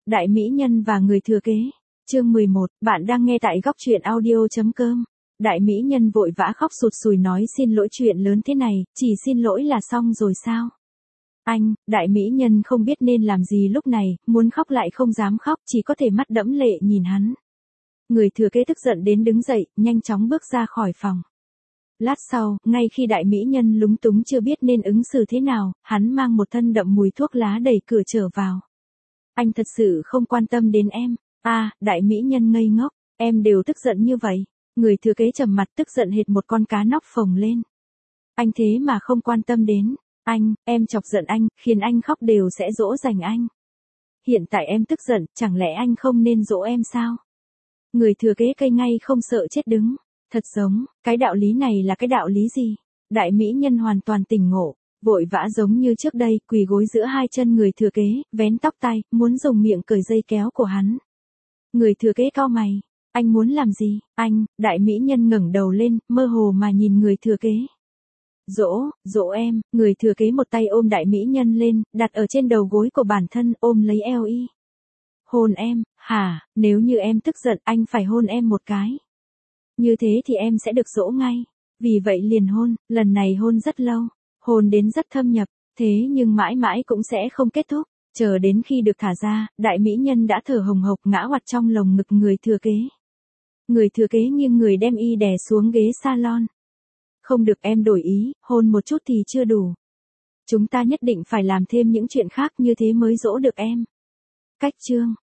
Đại mỹ nhân và người thừa kế. Chương 11, bạn đang nghe tại góc truyện audio.com. Đại mỹ nhân vội vã khóc sụt sùi nói xin lỗi, chuyện lớn thế này, chỉ xin lỗi là xong rồi sao? Đại mỹ nhân không biết nên làm gì lúc này, muốn khóc lại không dám khóc, chỉ có thể mắt đẫm lệ nhìn hắn. Người thừa kế tức giận đến đứng dậy, nhanh chóng bước ra khỏi phòng. Lát sau, ngay khi đại mỹ nhân lúng túng chưa biết nên ứng xử thế nào, hắn mang một thân đậm mùi thuốc lá đẩy cửa trở vào. Anh thật sự không quan tâm đến em. Đại mỹ nhân ngây ngốc, em đều tức giận như vậy. Người thừa kế trầm mặt tức giận hệt một con cá nóc phồng lên. Anh thế mà không quan tâm đến. Em chọc giận anh, khiến anh khóc đều sẽ dỗ dành anh. Hiện tại em tức giận, chẳng lẽ anh không nên dỗ em sao? Người thừa kế cây ngay không sợ chết đứng. Thật giống, cái đạo lý này là cái đạo lý gì? Đại mỹ nhân hoàn toàn tỉnh ngộ, vội vã giống như trước đây, quỳ gối giữa hai chân người thừa kế, vén tóc tai, muốn dùng miệng cởi dây kéo của hắn. Người thừa kế cau mày, anh muốn làm gì? Đại mỹ nhân ngẩng đầu lên, mơ hồ mà nhìn người thừa kế. Dỗ em, người thừa kế một tay ôm đại mỹ nhân lên, đặt ở trên đầu gối của bản thân, ôm lấy eo y. Hôn em, hả, nếu như em tức giận anh phải hôn em một cái. Như thế thì em sẽ được dỗ ngay. Vì vậy liền hôn, lần này hôn rất lâu, hôn đến rất thâm nhập, thế nhưng mãi mãi cũng sẽ không kết thúc. Chờ đến khi được thả ra, đại mỹ nhân đã thở hồng hộc ngã oặt trong lồng ngực người thừa kế. Người thừa kế nghiêng người đem y đè xuống ghế salon. Không được, em đổi ý, hôn một chút thì chưa đủ. Chúng ta nhất định phải làm thêm những chuyện khác, như thế mới dỗ được em. Cách chương